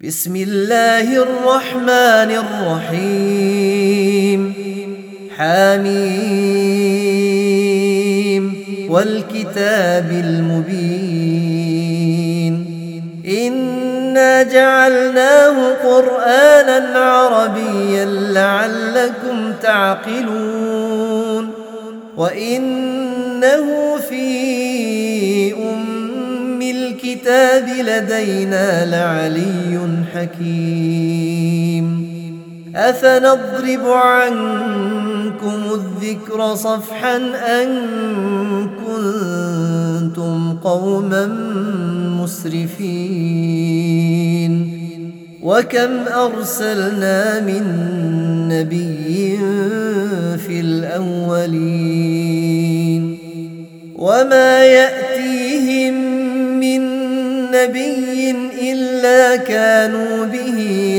بسم الله الرحمن الرحيم حميم والكتاب المبين إنا جعلناه قرآنا عربيا لعلكم تعقلون وإنه في الكتاب لدينا لعلي حكيم أفنضرب عنكم الذكر صفحا أن كنتم قوما مسرفين وكم أرسلنا من نبي في الأولين وما يأتيهم من نبي إلا كانوا به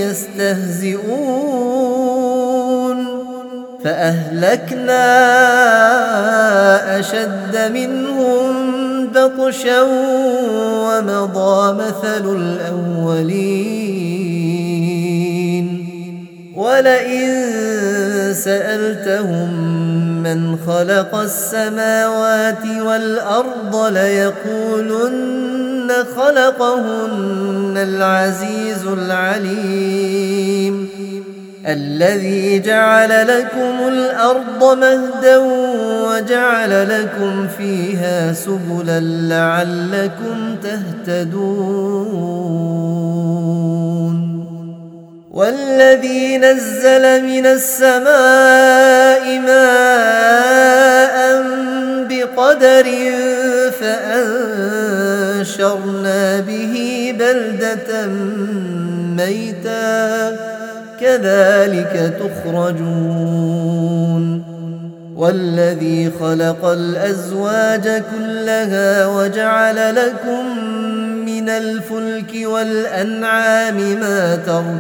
يستهزئون فأهلكنا أشد منهم بطشا ومضى مثل الأولين ولئن سألتهم من خلق السماوات والأرض ليقولن خلقهن العزيز العليم الذي جعل لكم الأرض مهدا وجعل لكم فيها سبلا لعلكم تهتدون والذي نزل من السماء ماء بقدر فأنشرنا به بلدة ميتا كذلك تخرجون والذي خلق الأزواج كلها وجعل لكم من الفلك والأنعام ما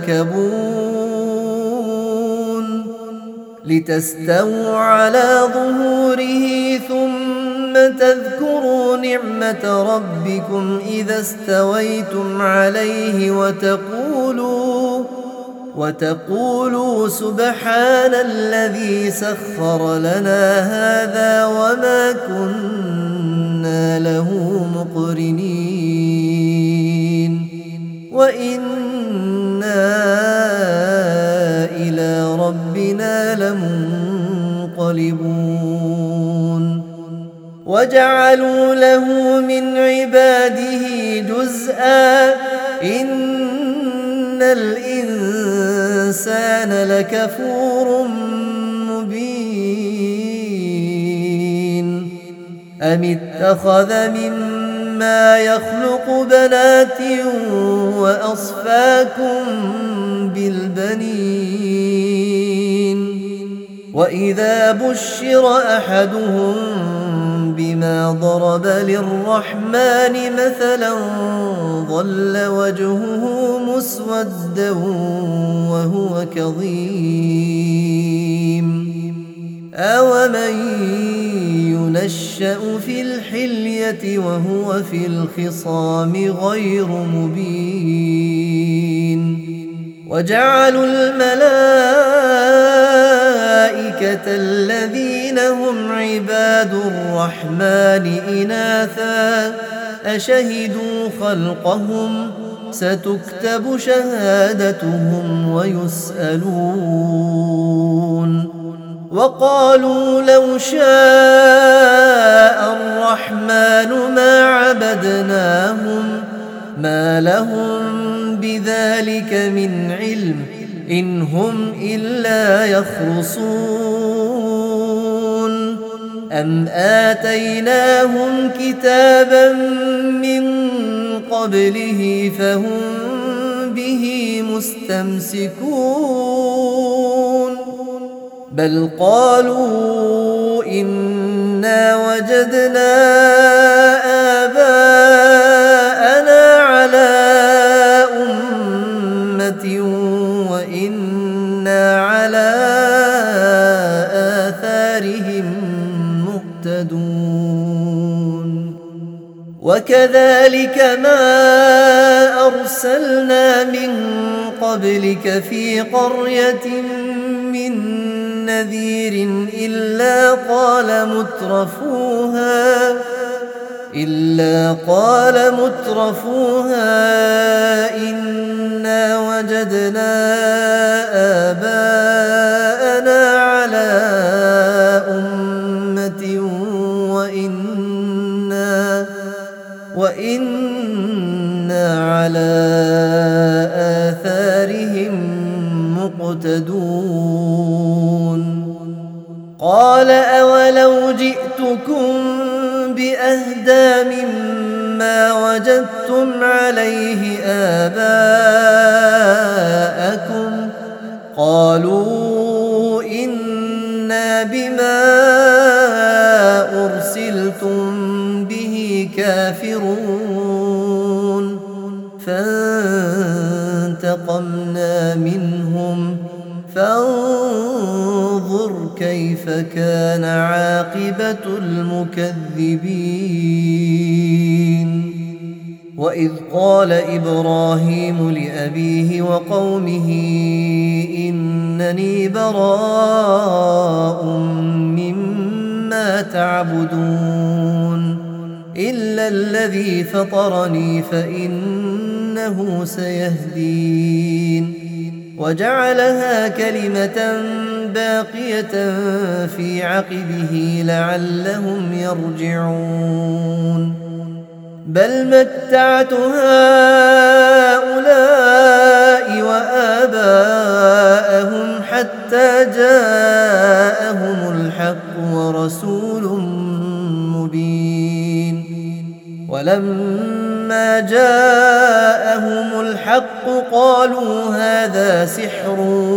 تركبون لتستووا على ظهوره ثم تذكروا نعمة ربكم إذا استويتم عليه وتقولوا سبحان الذي سخر لنا هذا وما كنا له مقرنين وإنا إلى ربنا لمنقلبون وجعلوا له من عباده جزءا إن الإنسان لكفور مبين أم اتخذ مما يخلق بنات وأصفاكم بالبنين وإذا بشر أحدهم بما ضرب للرحمن مثلا ظل وجهه مسودا وهو كظيم أومن ينشأ في الحلية وهو في الخصام غير مبين وجعلوا الملائكة الذين هم عباد الرحمن إناثا أشهدوا خلقهم ستكتب شهادتهم ويسألون وقالوا لو شاء الرحمن ما عبدناهم ما لهم بذلك من علم إن هم إلا يخرصون أم آتيناهم كتابا من قبله فهم به مستمسكون بل قالوا إنا وجدنا آباءنا على أمة وإنا على آثارهم مهتدون وكذلك ما أرسلنا من قبلك في قرية من نذير إلا قال مترفوها إنا وجدنا آباءنا على أمة وإنا على آثارهم مقتدون قال أولو جئتكم بأهدى مما وجدتم عليه آباءكم قالوا إنا بما أرسلتم به كافرون فانتقمنا منهم فانظر كيف كان عاقبة المكذبين وإذ قال إبراهيم لأبيه وقومه إنني براء مما تعبدون إلا الذي فطرني فإنه سيهدين وجعلها كلمة باقية في عقبه لعلهم يرجعون بل متعت هؤلاء وآباءهم حتى جاءهم الحق ورسول مبين ولما جاءهم الحق قالوا هذا سحر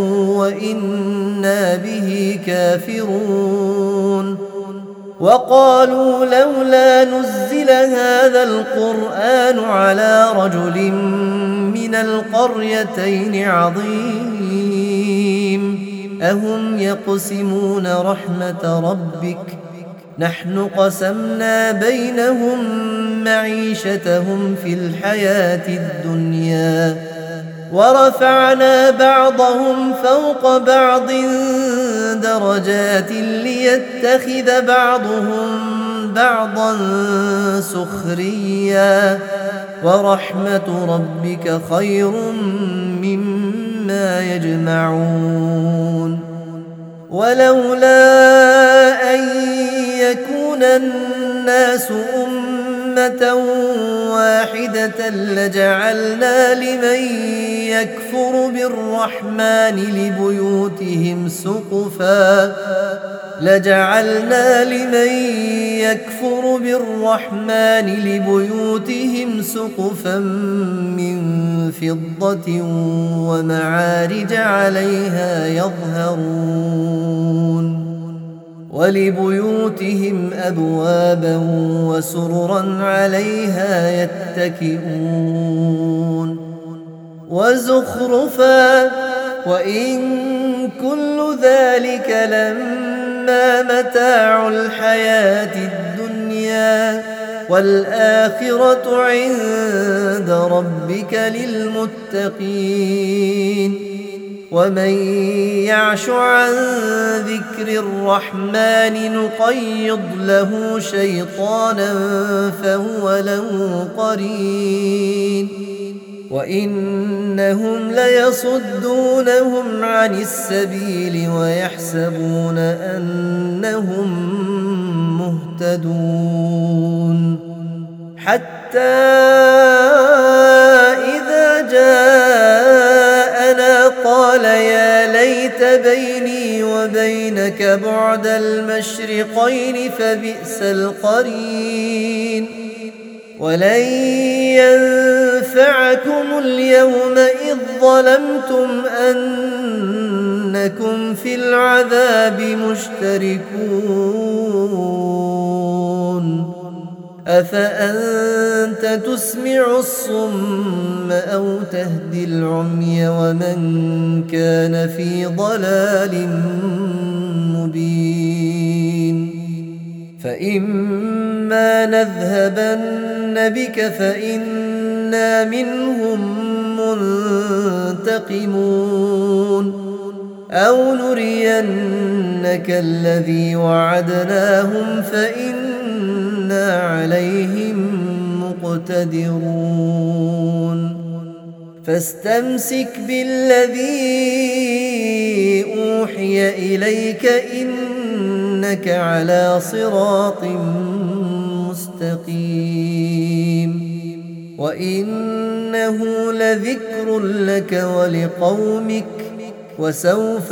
وإنا به كافرون وقالوا لولا نزل هذا القرآن على رجل من القريتين عظيم أهم يقسمون رحمة ربك نحن قسمنا بينهم معيشتهم في الحياة الدنيا ورفعنا بعضهم فوق بعض درجات ليتخذ بعضهم بعضا سخريا ورحمة ربك خير مما يجمعون ولولا أن يكون الناس أمة واحدة لجعلنا لمن يكفر بالرحمن لبيوتهم سقفا من فضة ومعارج عليها يظهرون ولبيوتهم أبوابا وسررا عليها يتكئون وزخرفا وإن كل ذلك لما متاع الحياة الدنيا والآخرة عند ربك للمتقين ومن يعش عن ذكر الرحمن نقيض له شيطانا فهو له قرين وإنهم ليصدونهم عن السبيل ويحسبون أنهم مهتدون حتى إذا جاءنا قال يا ليت بيني وبينك بعد المشرقين فبئس القرين ولن ينفعكم اليوم إذ ظلمتم أنكم في العذاب مشتركون أفأنت تسمع الصم أو تهدي العمي ومن كان في ضلال مبين فإما نذهبن بك فإنا منهم منتقمون أو نرينك الذي وعدناهم فإنا عليهم مقتدرون فاستمسك بالذي أوحي إليك إنك على صراط مستقيم وإنه لذكر لك ولقومك وسوف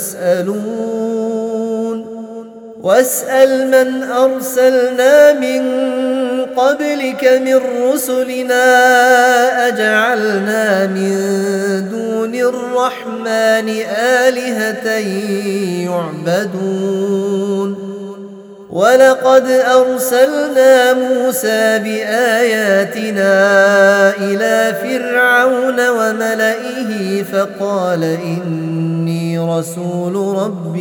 تسألون واسأل من أرسلنا من قبلك من رسلنا أجعلنا من دون الرحمن آلهة يعبدون ولقد أرسلنا موسى بآياتنا إلى فرعون وملئه فقال إني رسول رب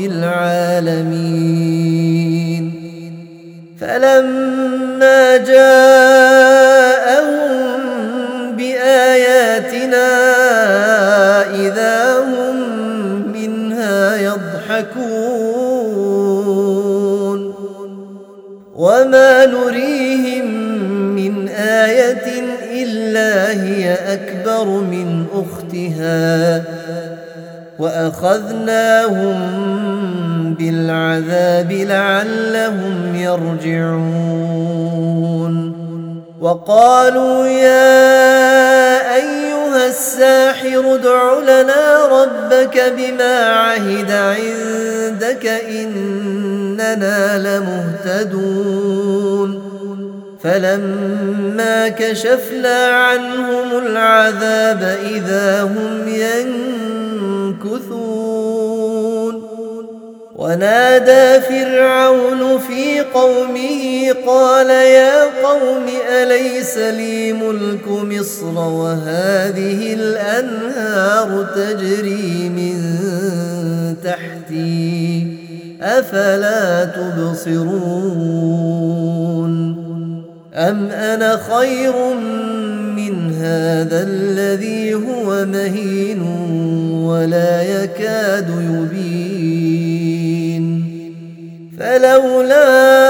العالمين فلما جاءهم بآياتنا إذا هم منها يضحكون وما نريهم من آية إلا هي أكبر من أختها وأخذناهم بالعذاب لعلهم يرجعون وقالوا يا أيها الساحر ادع لنا ربك بما عهد عندك إننا لمهتدون فلما كشفنا عنهم العذاب إذا هم ينكثون ونادى فرعون في قومه قال يا قوم أليس لي ملك مصر وهذه الأنهار تجري من تحتي أفلا تبصرون أم أنا خير من هذا الذي هو مهين ولا يكاد يبين فلولا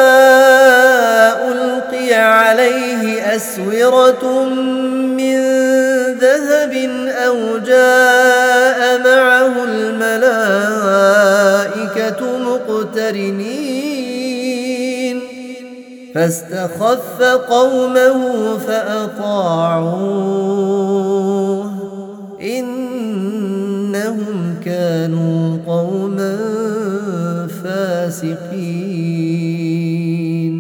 ألقي عليه أسورة من ذهب أو جاء معه الملائكة مقترنين فاستخف قومه فأطاعوه إنهم كانوا قوما فاسقين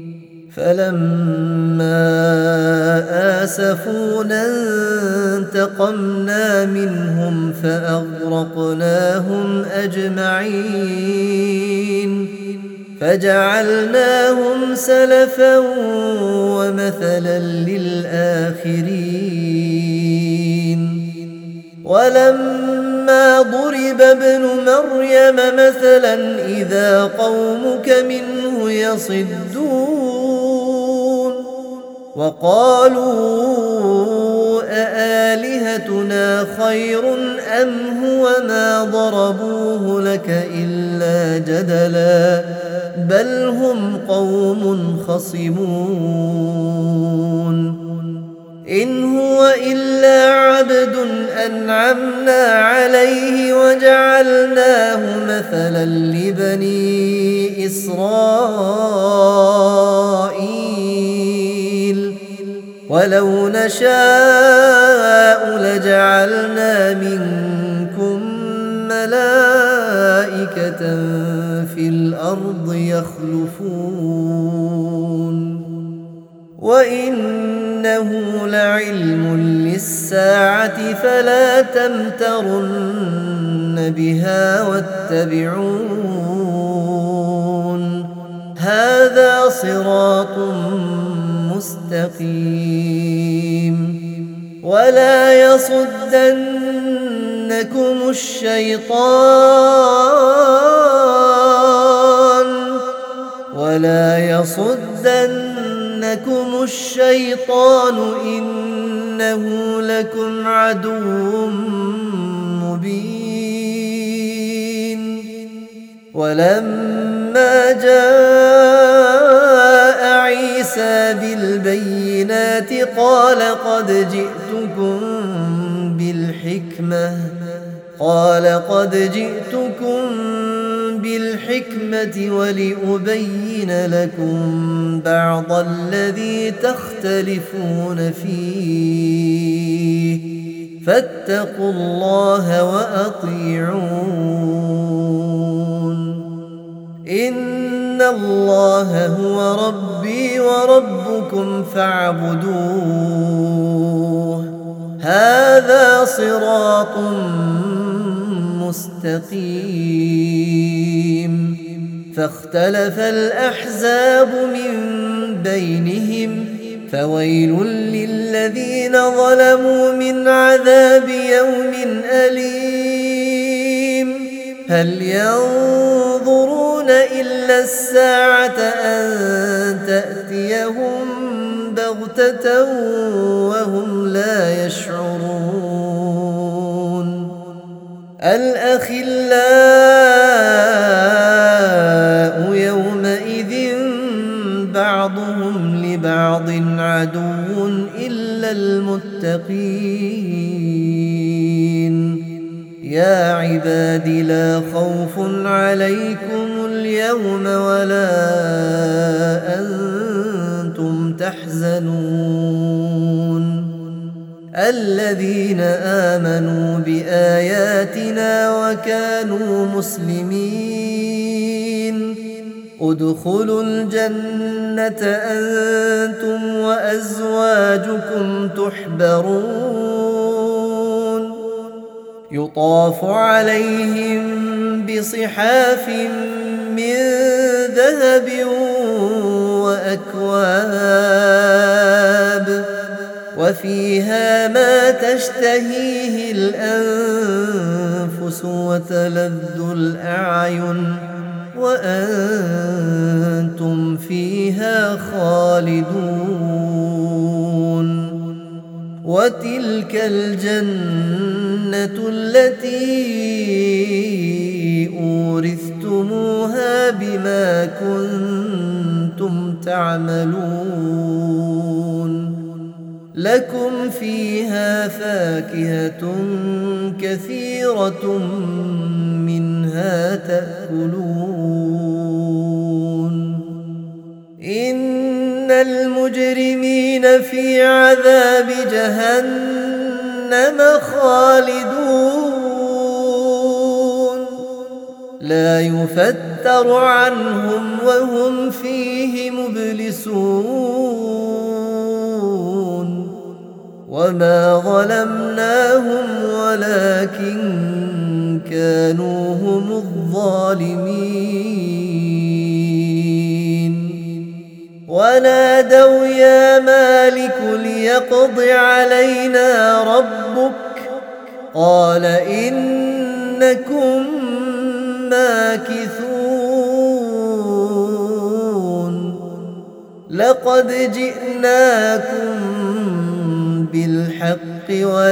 فلما آسفونا انتقمنا منهم فأغرقناهم أجمعين فجعلناهم سلفا ومثلا للآخرين ولما ضرب ابن مريم مثلا إذا قومك منه يصدون وقالوا أآلهتنا خير أم هو ما ضربوه لك إلا جدلا بل هم قوم خصمون إن هو إلا عبد أنعمنا عليه وجعلناه مثلا لبني إسرائيل ولو نشاء لجعلنا منكم ملائكة في الأرض يخلفون وإنه لعلم للساعة فلا تمترن بها واتبعون هذا صراط مستقيم ولا يصدنكم الشيطان ولا يصدنكم الشيطان إنه لكم عدو مبين ولما جاء عيسى بالبينات قال قد جئتكم بالحكمة ولأبين لكم بعض الذي تختلفون فيه فاتقوا الله وأطيعون إن الله هو ربي وربكم فاعبدوه هذا صراط مستقيم فاختلف الأحزاب من بينهم فويل للذين ظلموا من عذاب يوم أليم هل ينظرون إلا الساعة أن تأتيهم بغتة وهم لا يشعرون الأخلاء يومئذ بعضهم لبعض عدو إلا المتقين يا عباد لا خوف عليكم اليوم ولا أنتم تحزنون الذين آمنوا بآياتنا وكانوا مسلمين ادخلوا الجنة أنتم وأزواجكم تحبرون يطاف عليهم بصحاف من ذهب وأكواب وفيها ما تشتهيه الأنفس وتلذ الأعين وأنتم فيها خالدون وتلك الجنة التي أورثتموها بما كنتم تعملون لكم فيها فاكهة كثيرة منها تأكلون إن المجرمين في عذاب جهنم خالدون لا يفتر عنهم وهم فيه مبلسون وما ظلمناهم ولكن كانوا هم الظالمين ونادوا يا مالك ليقض علينا ربك قال إنكم ماكثون لقد جئناكم بالحق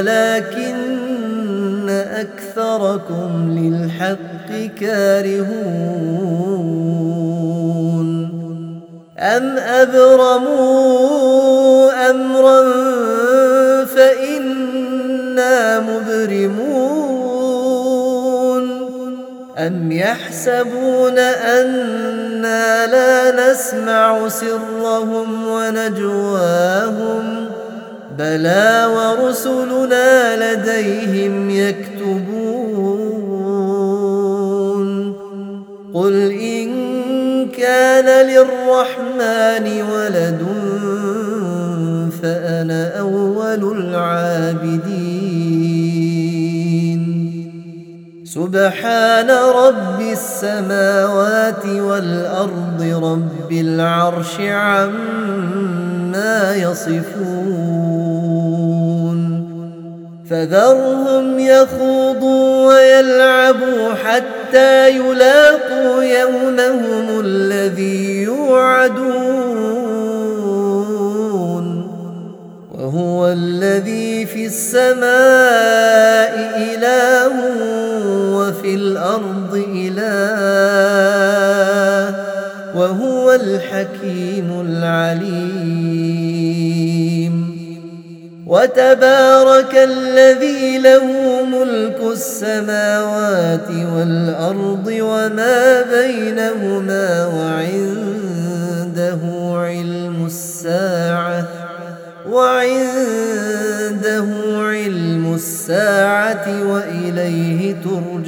ولكن أكثركم للحق كارهون أم أبرموا أمرا فإنا مبرمون أم يحسبون أنا لا نسمع سرهم ونجواهم بلى ورسلنا لديهم يكتبون قل إن كان للرحمن ولد فأنا أول العابدين سبحان رب السماوات والأرض رب العرش عما يصفون فذرهم يخوضوا ويلعبوا حتى يلاقوا يومهم الذي يوعدون وهو الذي في السماء إله وفي الأرض إله وهو الحكيم العليم. وتبارك الذي له ملك السماوات والأرض وما بينهما وعنده علم الساعة وإليه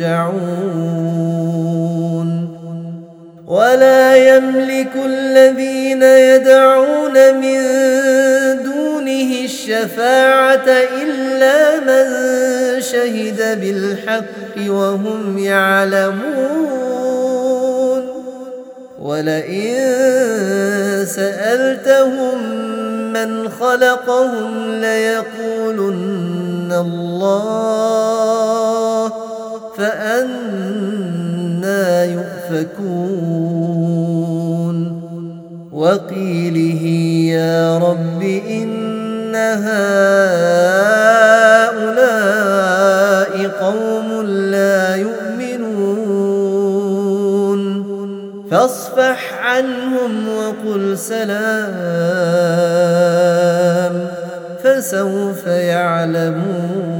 ترجعون. ولا يملك الذين يدعون من دونه الشفاعة إلا من شهد بالحق وهم يعلمون. ولئن سألتهم من خلقهم ليقولن الله فأنى يؤفكون. وقيله يا رب إن هؤلاء قوم لا يؤمنون فاصفح عنهم وقل سلام فسوف يعلمون.